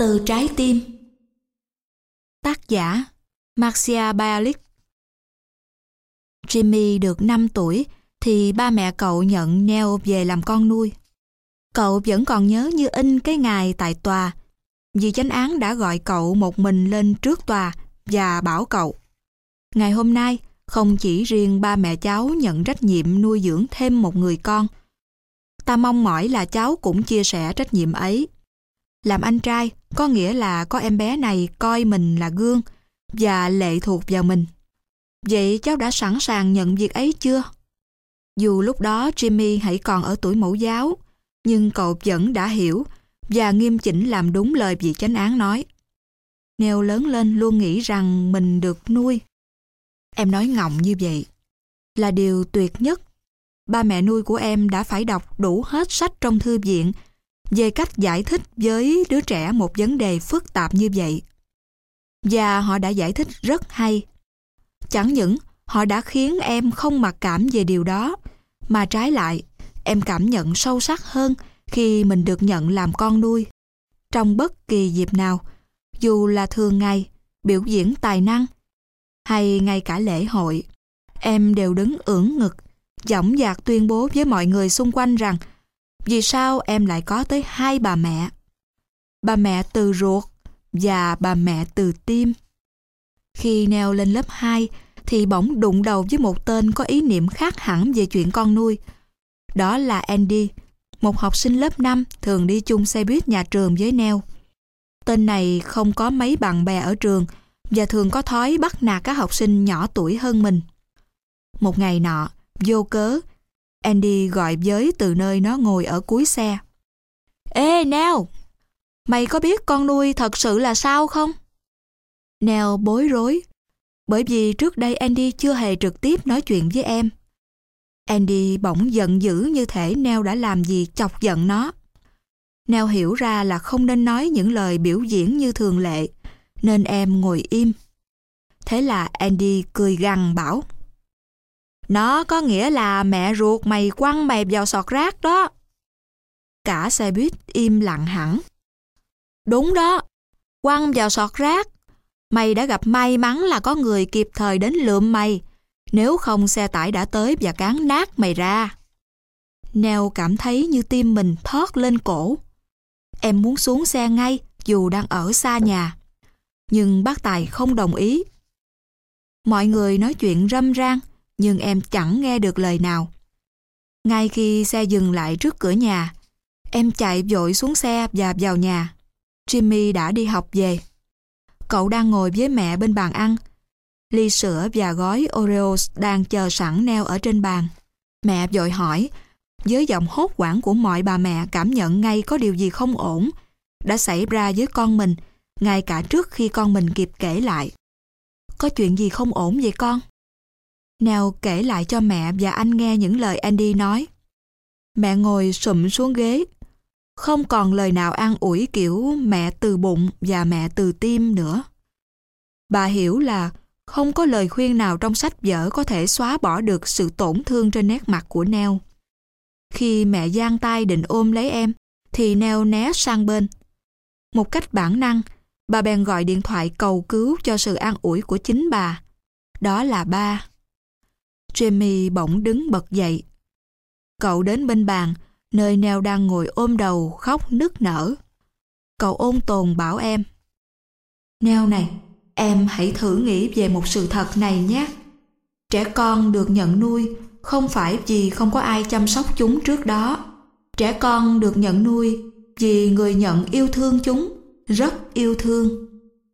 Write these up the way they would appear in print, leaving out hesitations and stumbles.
Từ trái tim. Tác giả Marcia Bialik. Jimmy được 5 tuổi thì ba mẹ cậu nhận Neil về làm con nuôi. Cậu vẫn còn nhớ như in cái ngày tại tòa, vì chánh án đã gọi cậu một mình lên trước tòa và bảo cậu: ngày hôm nay không chỉ riêng ba mẹ cháu nhận trách nhiệm nuôi dưỡng thêm một người con, ta mong mỏi là cháu cũng chia sẻ trách nhiệm ấy. Làm anh trai có nghĩa là có em bé này coi mình là gương và lệ thuộc vào mình. Vậy cháu đã sẵn sàng nhận việc ấy chưa? Dù lúc đó Jimmy hãy còn ở tuổi mẫu giáo, nhưng cậu vẫn đã hiểu và nghiêm chỉnh làm đúng lời vị chánh án nói. Neil lớn lên luôn nghĩ rằng mình được nuôi. Em nói ngọng như vậy là điều tuyệt nhất. Ba mẹ nuôi của em đã phải đọc đủ hết sách trong thư viện về cách giải thích với đứa trẻ một vấn đề phức tạp như vậy. Và họ đã giải thích rất hay. Chẳng những họ đã khiến em không mặc cảm về điều đó, mà trái lại, em cảm nhận sâu sắc hơn khi mình được nhận làm con nuôi. Trong bất kỳ dịp nào, dù là thường ngày, biểu diễn tài năng, hay ngay cả lễ hội, em đều đứng ưỡn ngực, dõng dạc tuyên bố với mọi người xung quanh rằng vì sao em lại có tới 2 bà mẹ. Bà mẹ từ ruột và bà mẹ từ tim. Khi Neil lên lớp 2 thì bỗng đụng đầu với một tên có ý niệm khác hẳn về chuyện con nuôi. Đó là Andy, một học sinh lớp 5 thường đi chung xe buýt nhà trường với Neil. Tên này không có mấy bạn bè ở trường và thường có thói bắt nạt các học sinh nhỏ tuổi hơn mình. Một ngày nọ, vô cớ, Andy gọi với từ nơi nó ngồi ở cuối xe: "Ê Neil, mày có biết con nuôi thật sự là sao không?" Neil bối rối, bởi vì trước đây Andy chưa hề trực tiếp nói chuyện với em. Andy bỗng giận dữ như thể Neil đã làm gì chọc giận nó. Neil hiểu ra là không nên nói những lời biểu diễn như thường lệ, nên em ngồi im. Thế là Andy cười gằn bảo: "Nó có nghĩa là mẹ ruột mày quăng mày vào sọt rác đó." Cả xe buýt im lặng hẳn. "Đúng đó, quăng vào sọt rác. Mày đã gặp may mắn là có người kịp thời đến lượm mày, nếu không xe tải đã tới và cán nát mày ra." Neil cảm thấy như tim mình thót lên cổ. Em muốn xuống xe ngay dù đang ở xa nhà, nhưng bác Tài không đồng ý. Mọi người nói chuyện râm ran, nhưng em chẳng nghe được lời nào. Ngay khi xe dừng lại trước cửa nhà, em chạy vội xuống xe và vào nhà. Jimmy đã đi học về. Cậu đang ngồi với mẹ bên bàn ăn. Ly sữa và gói Oreos đang chờ sẵn Neil ở trên bàn. Mẹ vội hỏi, với giọng hốt hoảng của mọi bà mẹ cảm nhận ngay có điều gì không ổn đã xảy ra với con mình, ngay cả trước khi con mình kịp kể lại. "Có chuyện gì không ổn vậy con?" Neil kể lại cho mẹ và anh nghe những lời Andy nói. Mẹ ngồi xụm xuống ghế, không còn lời nào an ủi kiểu mẹ từ bụng và mẹ từ tim nữa. Bà hiểu là không có lời khuyên nào trong sách vở có thể xóa bỏ được sự tổn thương trên nét mặt của Neil. Khi mẹ giang tay định ôm lấy em, thì Neil né sang bên. Một cách bản năng, bà bèn gọi điện thoại cầu cứu cho sự an ủi của chính bà. Đó là ba. Jamie bỗng đứng bật dậy. Cậu đến bên bàn, nơi Neil đang ngồi ôm đầu khóc nức nở. Cậu ôn tồn bảo em: "Neil này, em hãy thử nghĩ về một sự thật này nhé. Trẻ con được nhận nuôi không phải vì không có ai chăm sóc chúng trước đó. Trẻ con được nhận nuôi vì người nhận yêu thương chúng, rất yêu thương."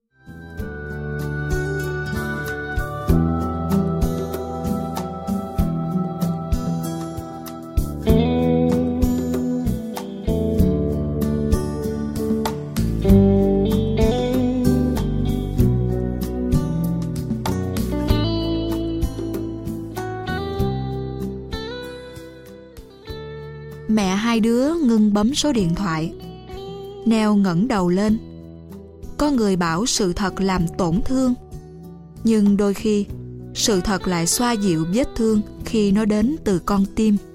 Mẹ hai đứa ngưng bấm số điện thoại. Neil ngẩng đầu lên. Có người bảo sự thật làm tổn thương, nhưng đôi khi sự thật lại xoa dịu vết thương khi nó đến từ con tim.